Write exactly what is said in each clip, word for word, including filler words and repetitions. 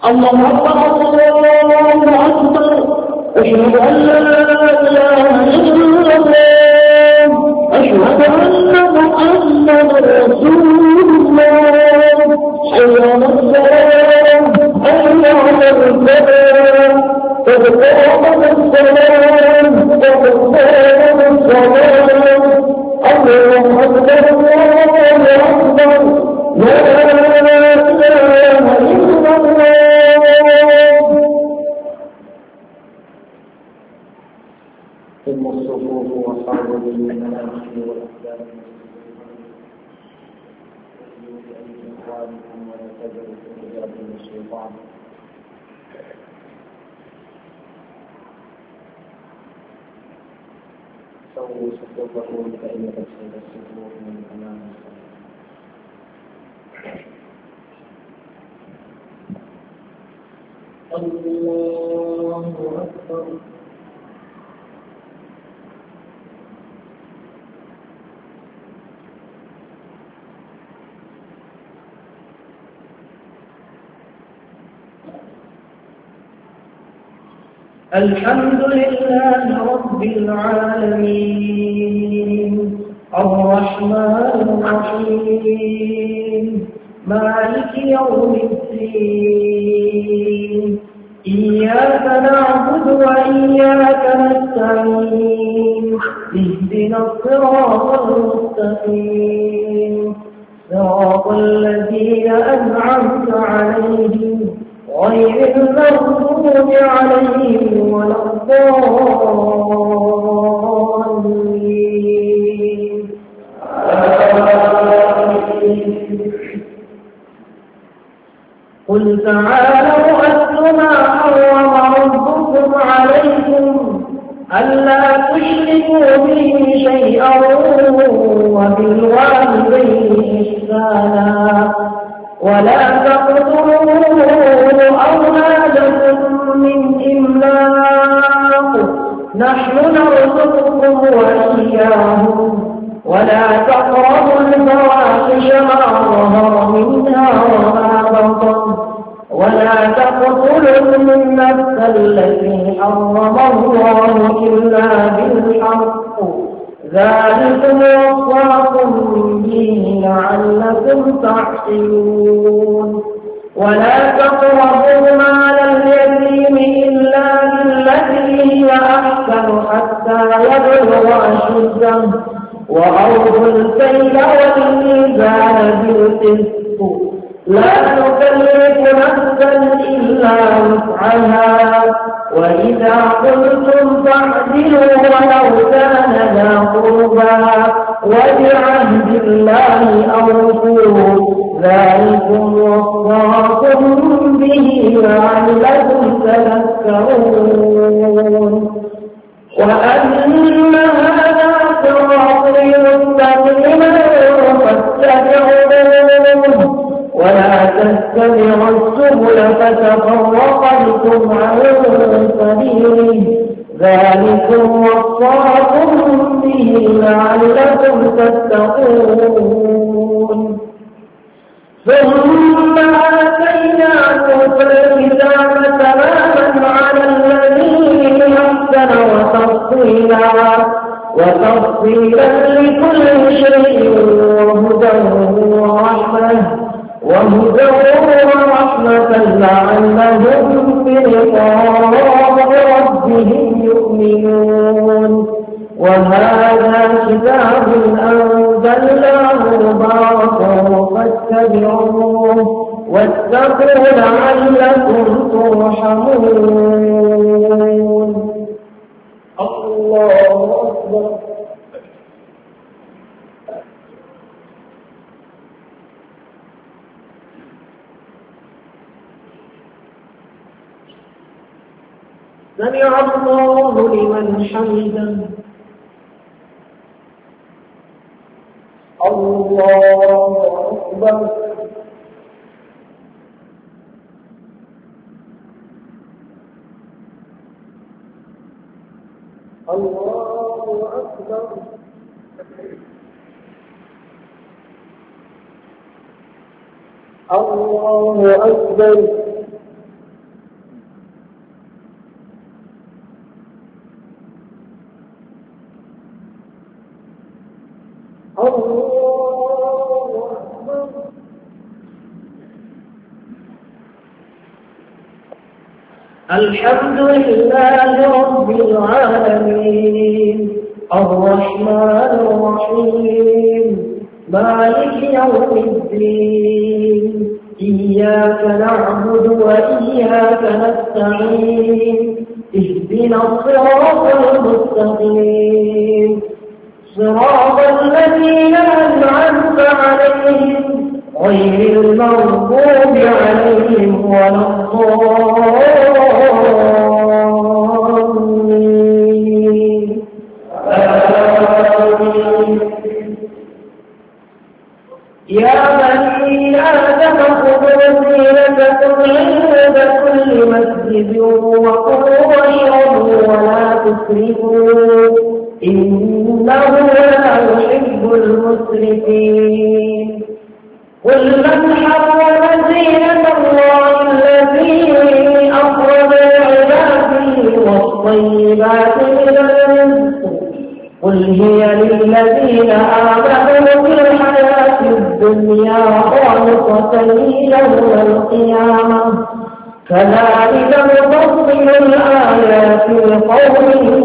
الله أكبر الله أكبر أشهد أن لا إله إلا الله أشهد أن محمدا رسول الله حي على الصلاة حي على الفلاح قد قامت الصلاة قد قامت الصلاة الله أكبر الله أكبر لا إله إلا الله. ثم الصفوف وحاول بالمناخ والأسلام إخوانكم ولا تجروا في حجاب الشيطان. سووا صفوفكم فإن تفسد الصفوف من أمام الله أكبر. الحمد لله رب العالمين الرحمن الرحيم مالك يوم الدين إياك نعبد وإياك نستعين اهدنا الصراط المستقيم صراط الذين أنعمت عليهم غير المغضوب عليهم ولا الضالين. قل تعالوا أتل ما حرم ربكم عليكم ألا تشركوا به شيئا وبالوالدين إحسانا ولا تقتلوا أولادكم من إملاق نحن نرزقكم وإياهم ولا تقربوا الفواحش ما ظهر منها وما بطن ولا تقتلوا النفس التي حرم الله إلا بالحق ذلكم وصاكم به لعلكم تعقلون. ولا تقربوا مال اليتيم إلا بالتي هي أحسن حتى يبلغ أشده وأوفوا الكيل والميزان بالقسط لا نكلف نفسا إلا وسعها وإذا قلتم فاعدلوا ولو كان ذا قربى وبعهد الله أوفوا ذلكم وصاكم به لعلكم تذكرون. وأن هذا صراطي مستقيما فاتبعوه ولا تتبعوا السبل فتفرق بكم عن سبيله ذلكم وصاكم به لعلكم تتقون. ثم آتينا موسى الكتاب تماما على الذي أحسن وتفصيلا وتفصيلا لكل شيء وهدى ورحمة وهدى ورحمة لعلهم بلقاء ربهم يؤمنون. وهذا كتاب أنزلناه مبارك فاتبعوه واتقوا لعلكم ترحمون. الله أكبر. سمع الله لمن حمده. الله أكبر. الله أكبر. الله أكبر. الحمد لله رب العالمين الرحمن الرحيم مالك يوم الدين إياك نعبد وإياك نستعين اهدنا الصراط المستقيم صراط الذين أنعمت عليهم غير المغضوب عليهم ولا الضالين آمين. يا بني آدم خذوا زينتكم عند كل مسجد وكلوا واشربوا ولا تسرفوا إنه لا يحب المسرفين قل من حرم زينة الله التي أخرج لعباده والطيبات من الرزق قل هي للذين آمنوا في الحياة الدنيا خالصة يوم القيامة كذلك نفصل الآيات لقوم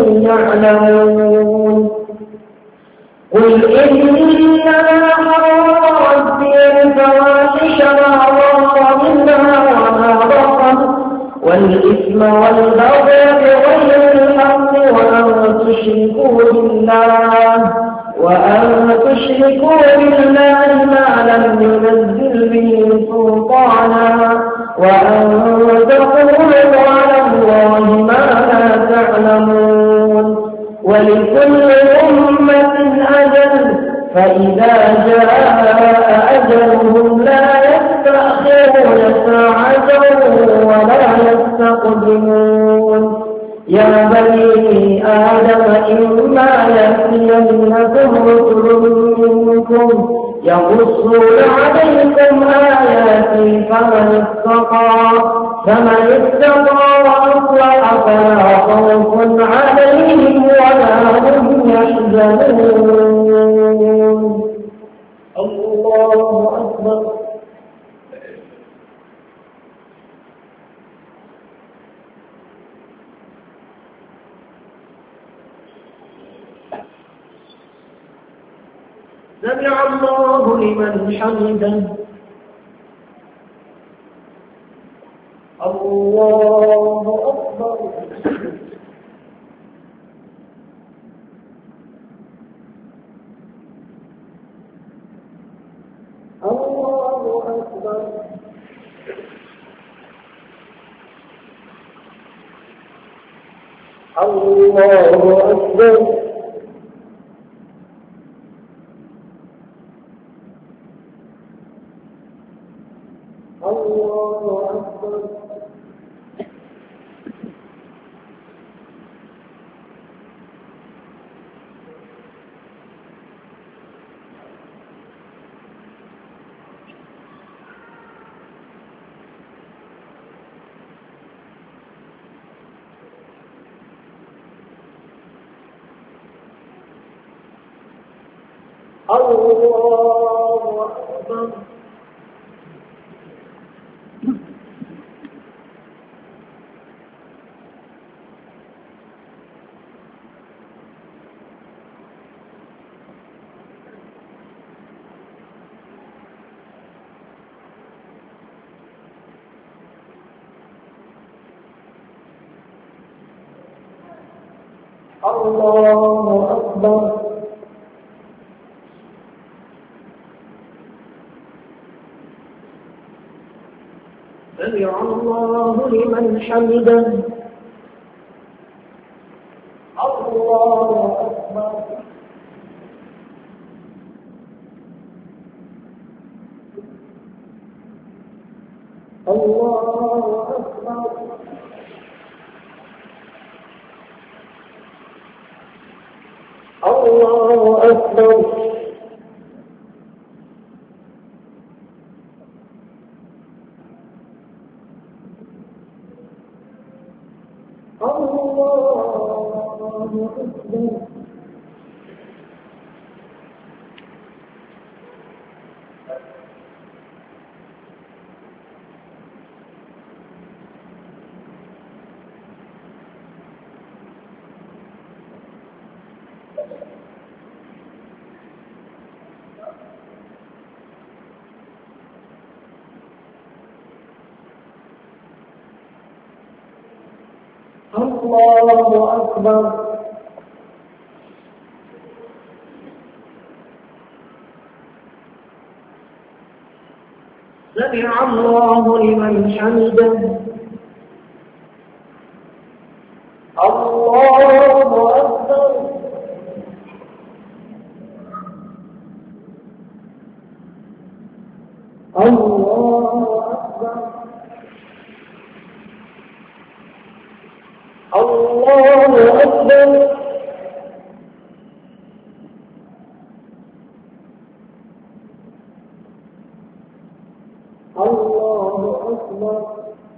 يعلمون قل إنما حرم ربي الفواحش ما ظهر منها وما بطن والإثم والبغي بغير الحق وأن تشركوا بالله وأن تشركوا بالله ما لم ينزل به سلطانا وأن تقولوا على الله ما لا تعلمون ولكل أمة أجل فإذا جاء أجلهم لا يستأخرون ساعة ولا يستقدمون يا بني آدم إما يأتينكم رسل منكم يقصون عليكم آياتي فمن اتقى فمن اتقى وأصلح فلا خوف عليهم ولا هم يحزنون الله أكبر سمع الله لمن حمده الله أكبر الله أكبر الله أكبر الله أكبر الله أكبر سمع الله لمن حمده الله أكبر الله أكبر الله أكبر الله أكبر. سمع الله لمن حمده. الله أكبر. الله أكبر. الله أكبر. الله أكبر.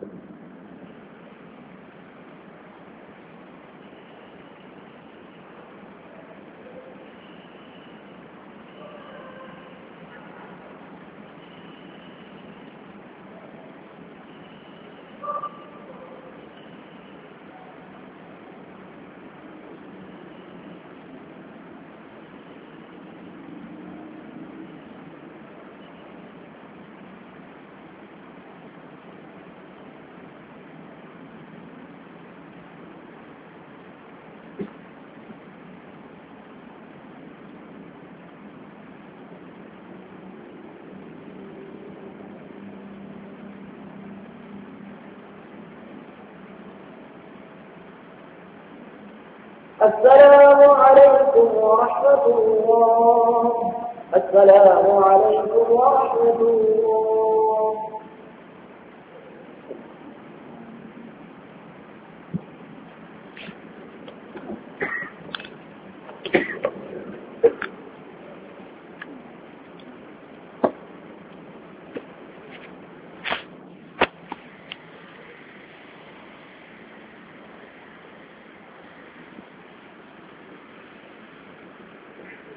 السلام عليكم ورحمة الله. السلام عليكم ورحمة الله.